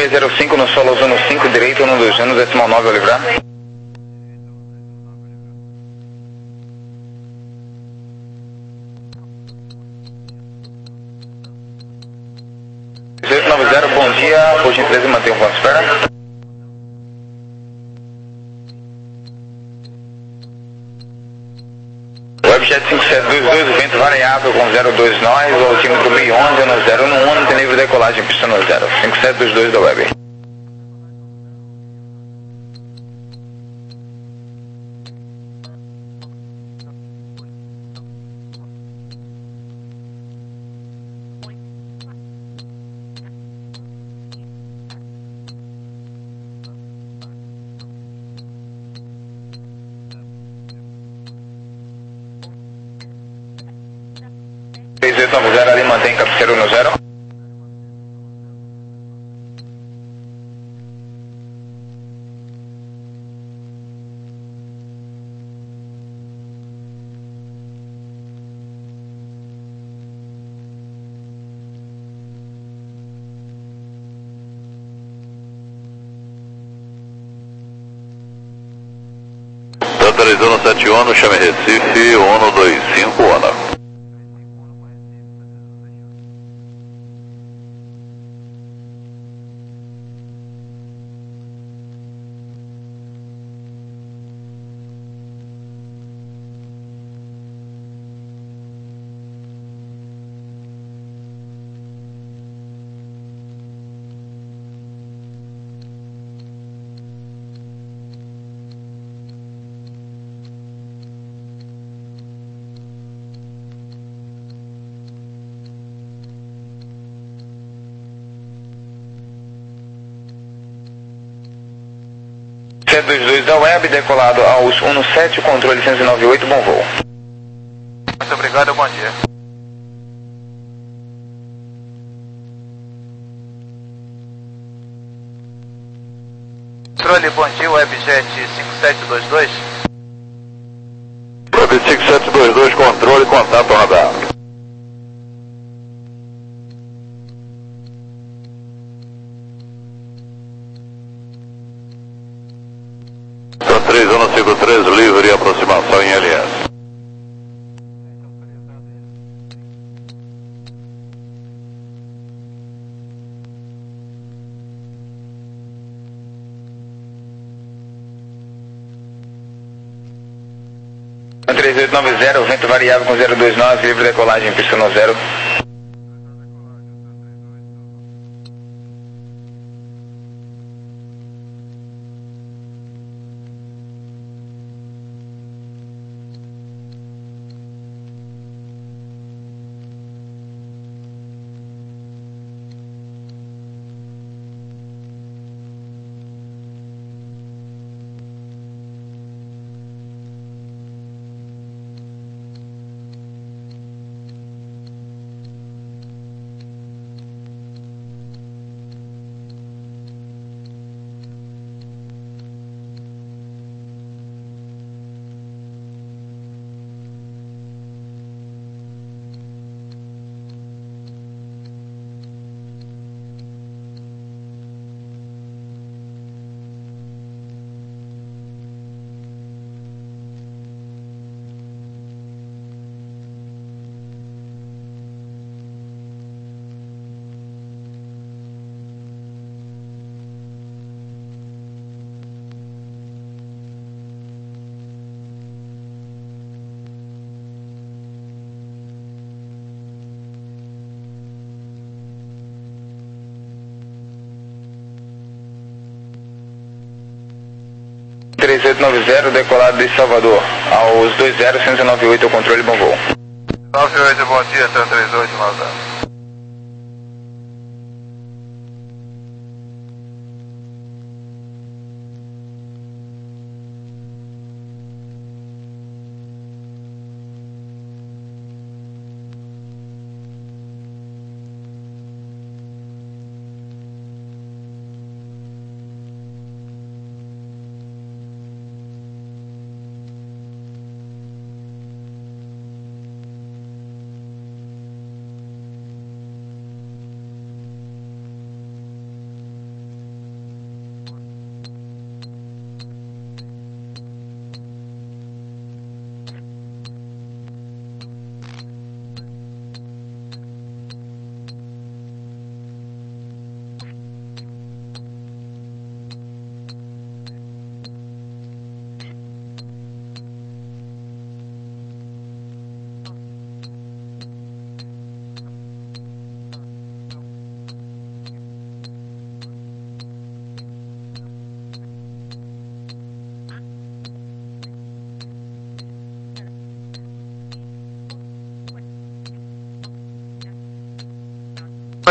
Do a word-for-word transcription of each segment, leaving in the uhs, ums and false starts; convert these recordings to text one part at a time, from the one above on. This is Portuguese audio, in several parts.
três zero cinco no solo zona cinco, direito no dois anos, decimal nove ao livrar. dezoito noventa, bom dia, por gentileza mantenha o ponto de espera. Webjet cinco sete dois dois, vento variável com zero dois nós, o altímetro mil e onze no zero um, não tem nível de decolagem, pista no zero. cinco sete dois dois da Web. três oito nove zero ali, mantém cabeceiro no zero. Autorizando sete ONU, chame Recife, ONU dois cinco ONU. sete dois dois da Web, decolado aos sete, controle cento e noventa e oito, bom voo. Muito obrigado, bom dia. Controle, bom dia, Webjet cinco sete dois dois. Web cinco sete dois dois, controle, contato radar. três um cinco três, livre aproximação em L S. três oito nove zero, vento variável com zero dois nove, livre decolagem, pista no zero. três oito nove zero, decolado de Salvador, aos dois zero, cento e noventa e oito, o controle, bom voo. nove oito, bom dia, três oito nove zero.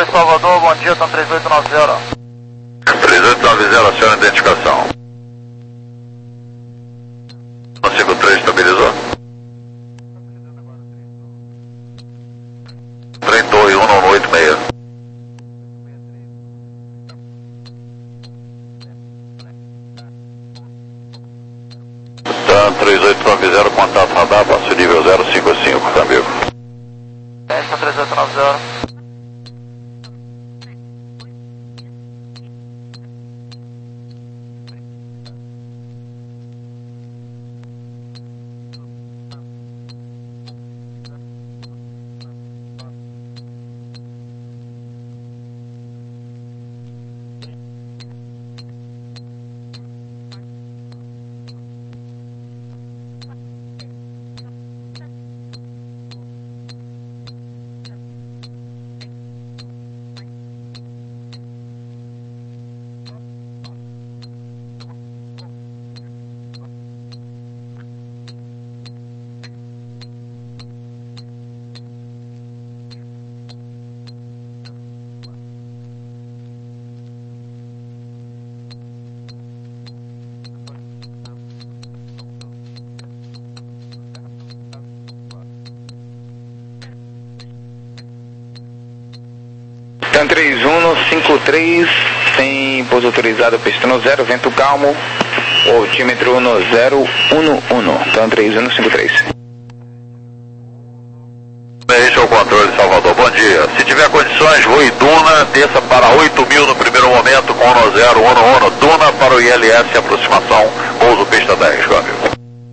Salvador, bom dia, Tan três oito nove zero. três oito nove zero, a senhora identificação. cinco três estabilizou? trinta e um no oito seis. Tan três oito nove zero, contato radar, passo nível zero cinco cinco, câmbio. Tan três oito nove zero. Tan três um cinco três, sem pouso autorizado, pista no zero, vento calmo, altímetro no zero um um, Tan três um cinco três. Este é o controle de Salvador, bom dia. Se tiver condições, Rui Duna, desça para oito mil no primeiro momento, com no zero um um, Duna para o I L S, aproximação, pouso pista dez, câmbio.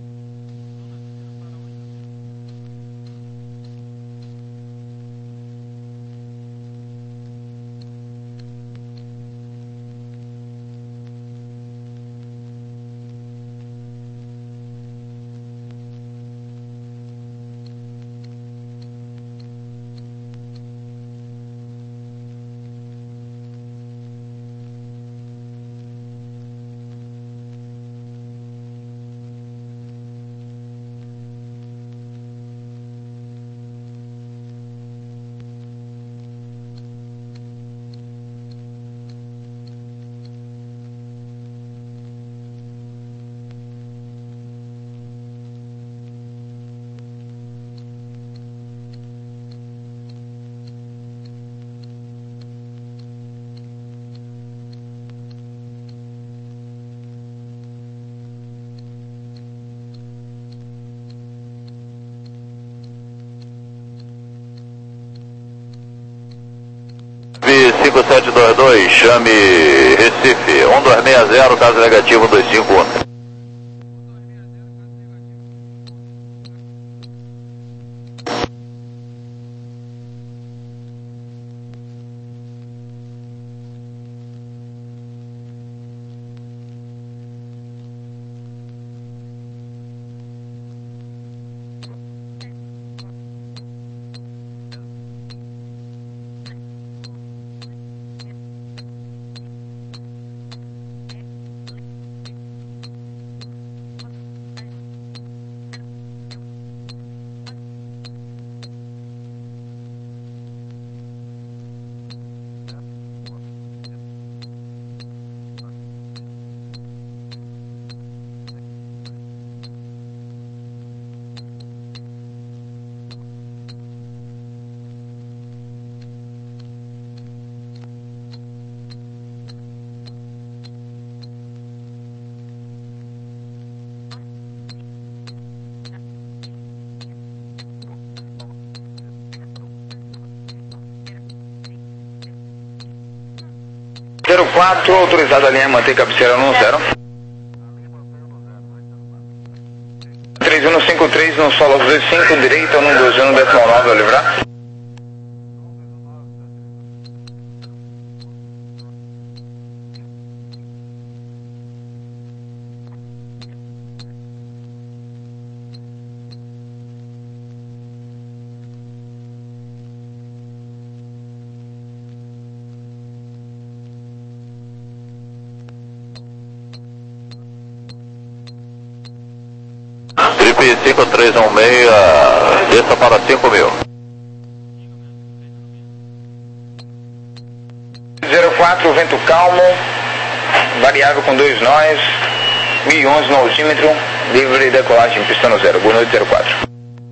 cinco sete dois dois, chame Recife, um dois seis zero, caso negativo dois cinco um. zero quatro, autorizado a linha manter cabeceira no zero. três um cinco três no solo dois cinco, direita no dois um decimal nove, a livrar. cinco três um seis, desça para cinco mil. vento calmo, variável com dois nós, mil e onze no altímetro, livre decolagem, pista no zero. Boa noite, zero quatro.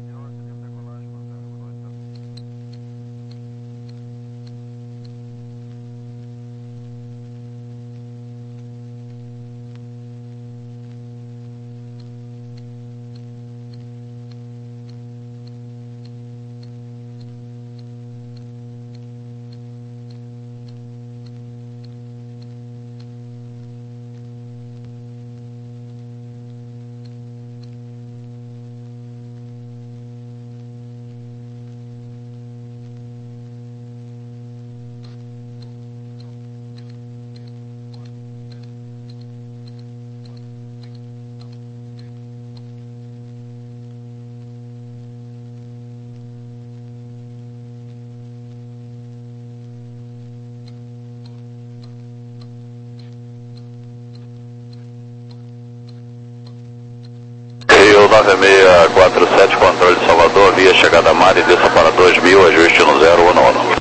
nove seis quatro sete, controle de Salvador, via chegada a mar e desça para dois mil, ajuste no zero um um.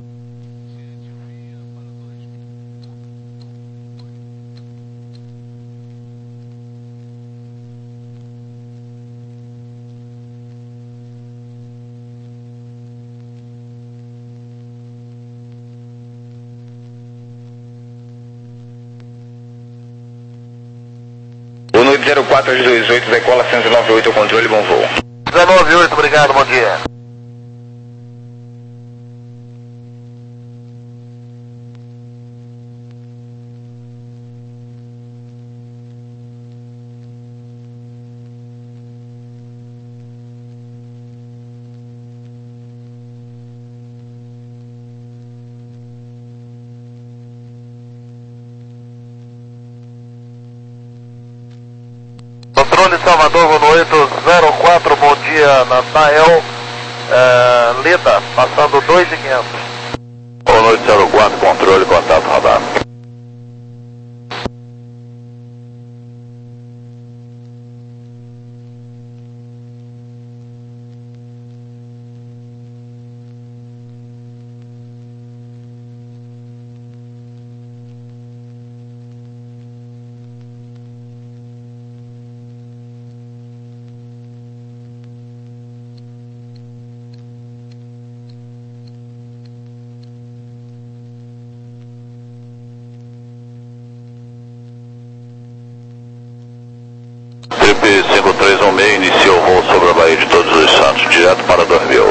zero quatro dois oito, decola cento e noventa e oito, controle, bom voo. dezenove e oito, obrigado, bom dia. Controle Salvador, Vono oito zero quatro, bom dia, Nathanael, é, Lida, passando dois mil e quinhentos. Vono oito zero quatro, controle, contato radar. cinco três um seis iniciou o voo sobre a Baía de Todos os Santos, direto para dois mil.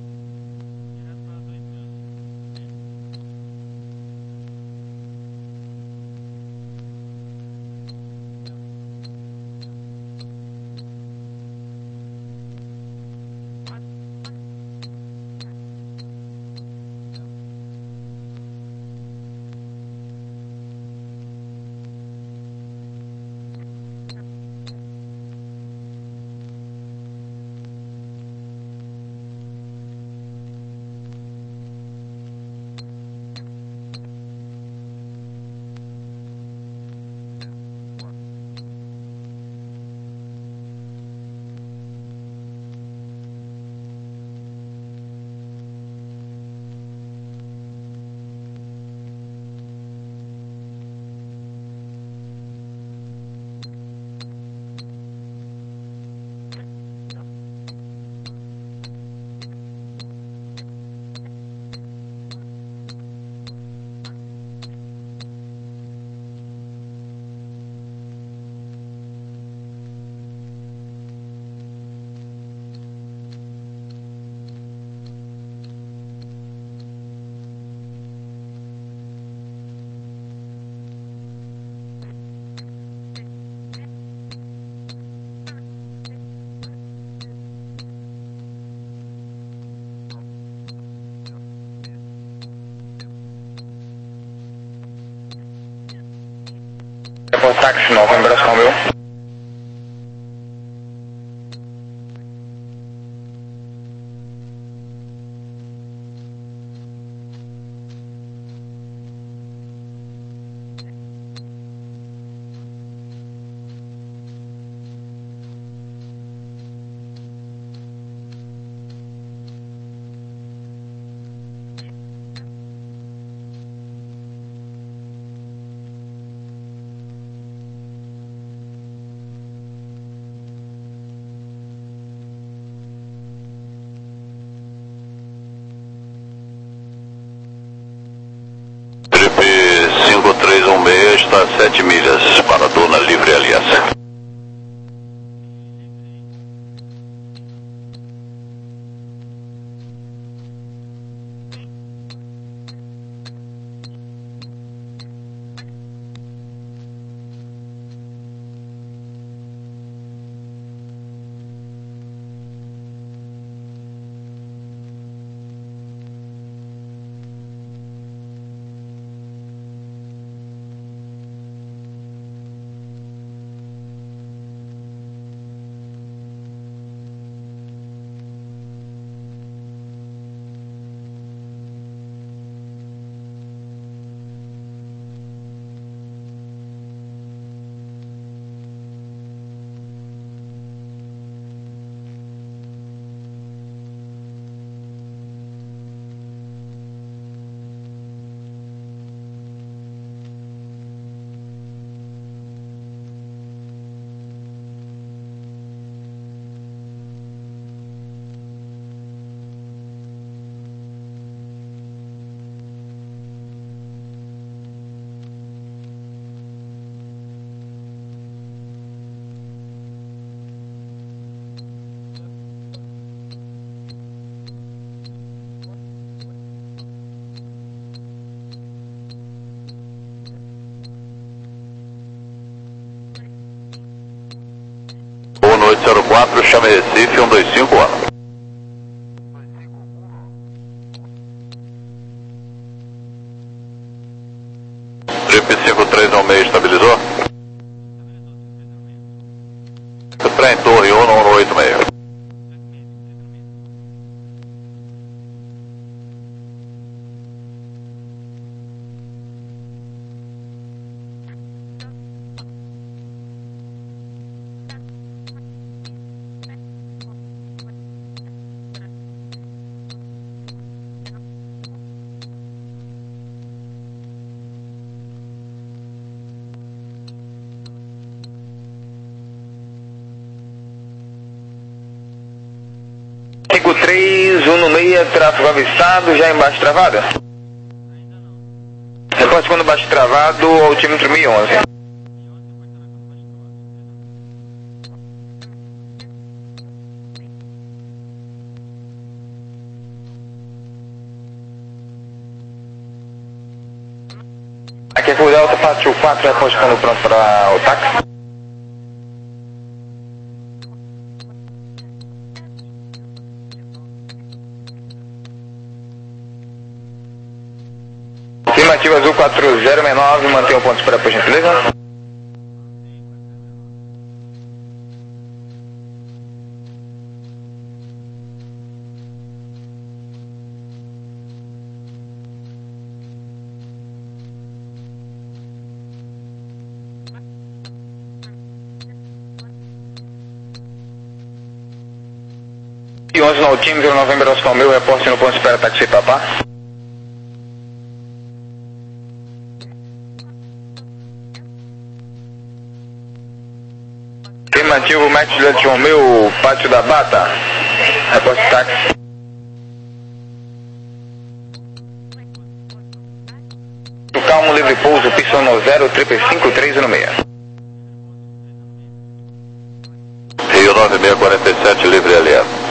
Táxi Nova, Embração meu. pista, sete milhas para Duna Livre L S. oito zero quatro, chame Recife, um dois cinco um. Trip cinco três um seis, estabilizou? Trem Torre um um oito seis. cinco três um seis, tráfego avistado, já embaixo travada? Reporte quando baixo travado, altímetro mil e onze. Aqui é Cruz Alta, Pátio quatro, reporte quando pronto para o táxi. Estimativa azul quatro zero seis nove, mantenha o ponto de espera, por gentileza. E onze no altímetro, novembro Oscar meu, reporte no ponto de espera, táxi Papá. Afirmativo, Max Juliette Romeu, Pátio da Bata, reporte táxi. Calmo, livre pouso, pista no zero, triple cinco três um seis. Rio nove seis quatro sete, livre L S.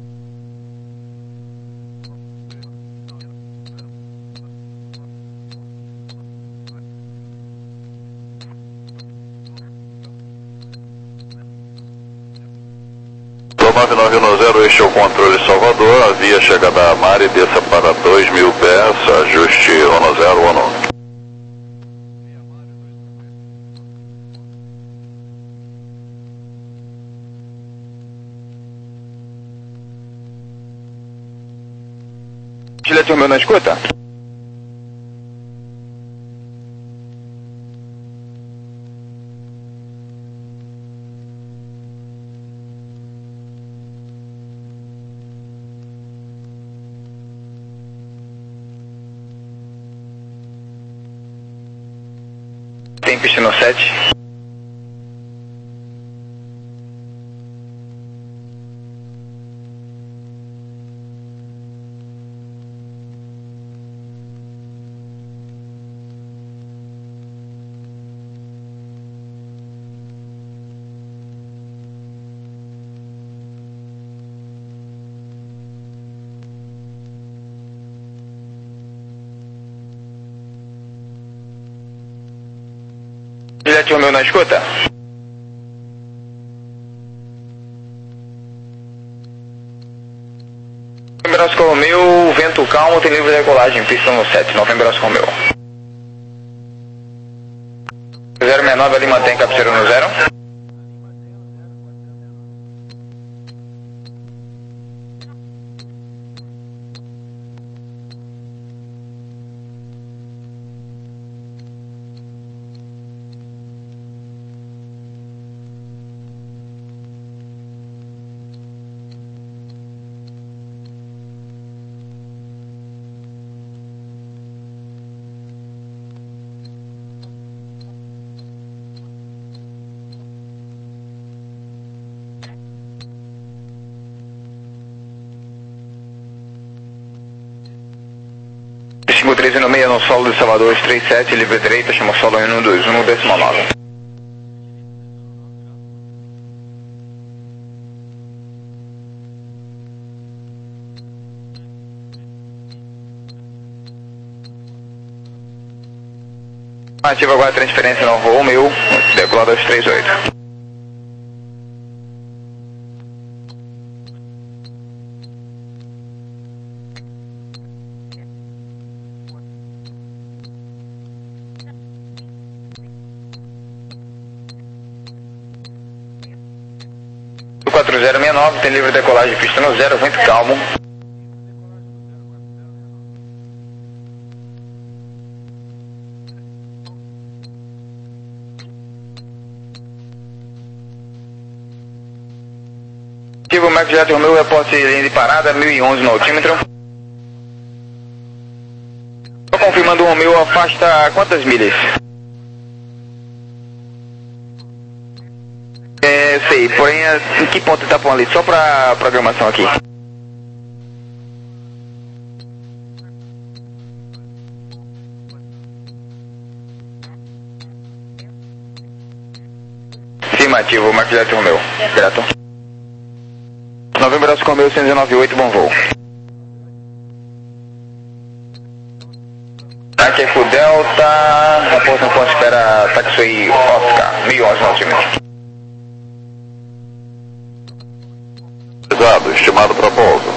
nove nove um zero, este é o controle Salvador, a via chegada a Mari, desça para dois mil pés, ajuste um zero um um. Juliette Romeu, não escuta? Tem pista no sete. Juliette Romeu na escuta. Novembro Oscar Romeu, vento calmo, tem livre decolagem, pista no sete, Novembro Oscar Romeu. zero seis nove ali mantém cabeceira no zero. cinco três no meio no solo de Salvador, três sete, livre direita, chama solo um dois um, décimo nove. Ativa agora a transferência no Romeu, decola dois três oito. quatro zero seis nove, tem livre decolagem, pista no zero, vento calmo. Ativo Max Jet Romeu, reporte linha de parada, mil e onze no altímetro. Estou confirmando o Romeu, afasta quantas milhas? É, sei, porém, em que ponto está pondo ali? Só para programação aqui. Afirmativo, Marcos Jet Romeu. Grato. Novembro Oscar Romeu, cento e nove oito, bom voo. Aqui é Q Delta, raposa no ponto de espera, Taxi Oscar, mil e onze no altímetro. Estimado para pouso.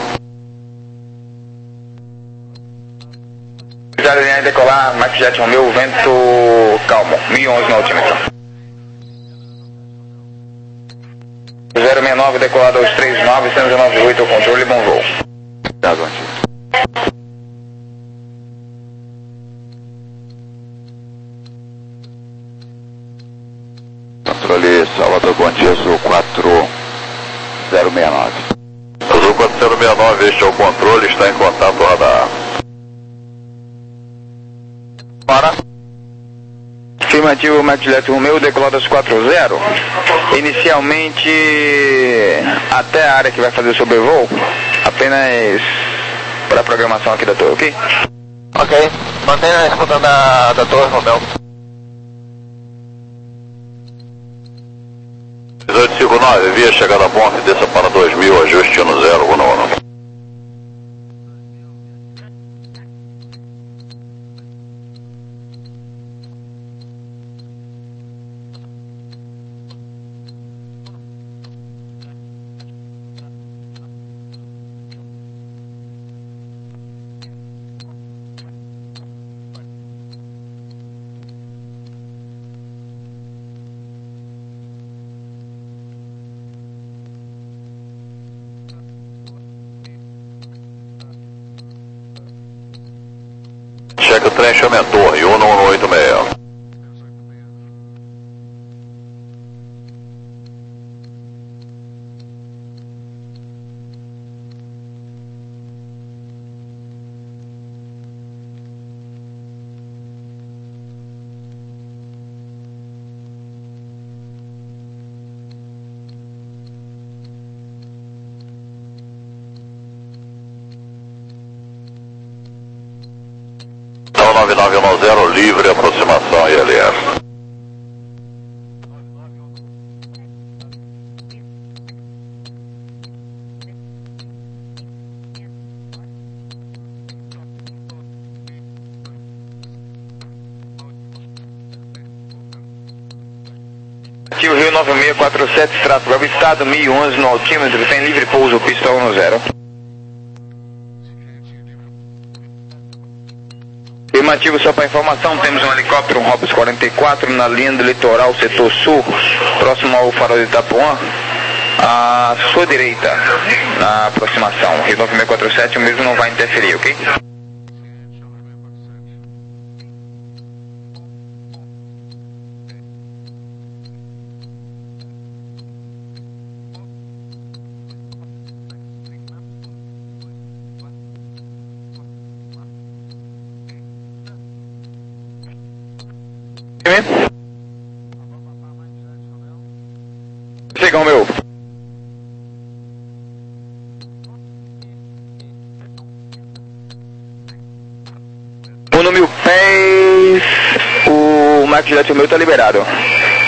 Já linha de decolar, Max Jet Romeu, vento calmo, mil e onze no altímetro. zero seis nove, decolar dois três nove, cento e nove oito, controle, bom voo. Dado antigo. Controle Salvador Bom Dia, Sul quatro zero seis nove. Azul quatro zero seis nove, este é o controle, está em contato radar. Para. Afirmativo, Max Jet Romeu, decoladas quatro zero. Inicialmente, até a área que vai fazer o sobrevoo, apenas para a programação aqui da torre, ok? Ok, mantenha a escuta da, da torre, Romeu. dezoito cinquenta e nove, via chegada a ponte, desça para dois mil, ajuste no zero um um. Cheque o trem aumentou, e um um oito seis. nove nove um zero, livre aproximação I L S. nove seis quatro sete, tráfego avistado, mil e onze no altímetro, tem livre pouso, pista um zero. Afirmativo, só para informação, temos um helicóptero, um Robus quarenta e quatro, na linha do litoral, setor sul, próximo ao farol de Itapuã, à sua direita, na aproximação. Rio nove seis quatro sete, o mesmo não vai interferir, ok? Chegam, meu. Um no mil pés, o Max Jet meu tá liberado.